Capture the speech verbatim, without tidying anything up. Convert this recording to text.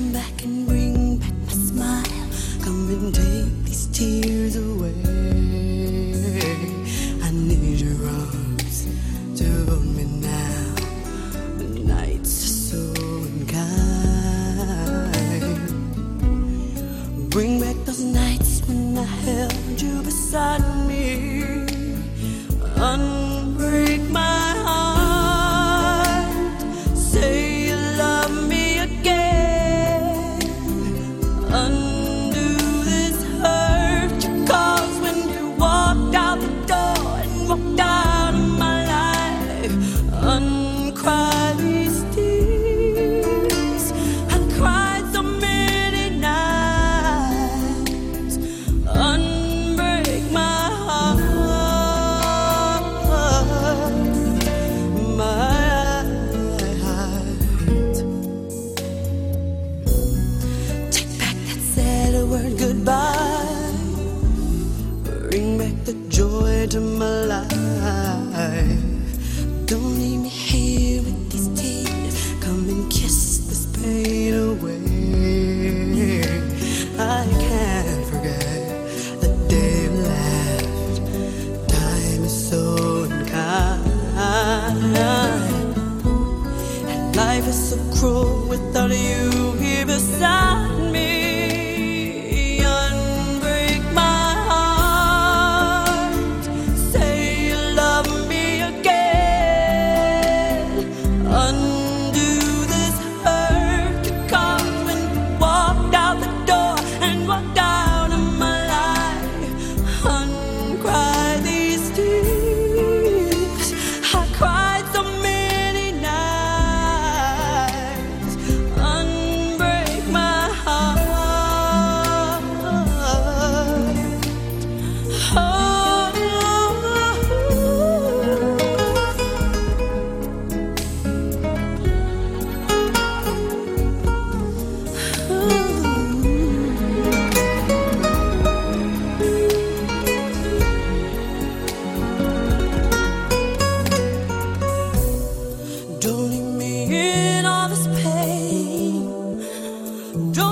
Come back and bring back my smile. Come and take these tears away. I need your arms to hold me now. The nights are so unkind. Bring back those nights when I held you beside me. Unbreak my heart. Say you love me again. Undo this hurt you caused when you walked out the door and walked out of my life. Uncry these tears. I cried so many nights. Unbreak my heart. Word goodbye. Bring back the joy to my life. Don't leave me here with these tears. Come and kiss this pain away. I can't forget the day you left. Time is so unkind, and life is so cruel without you here beside me. Don't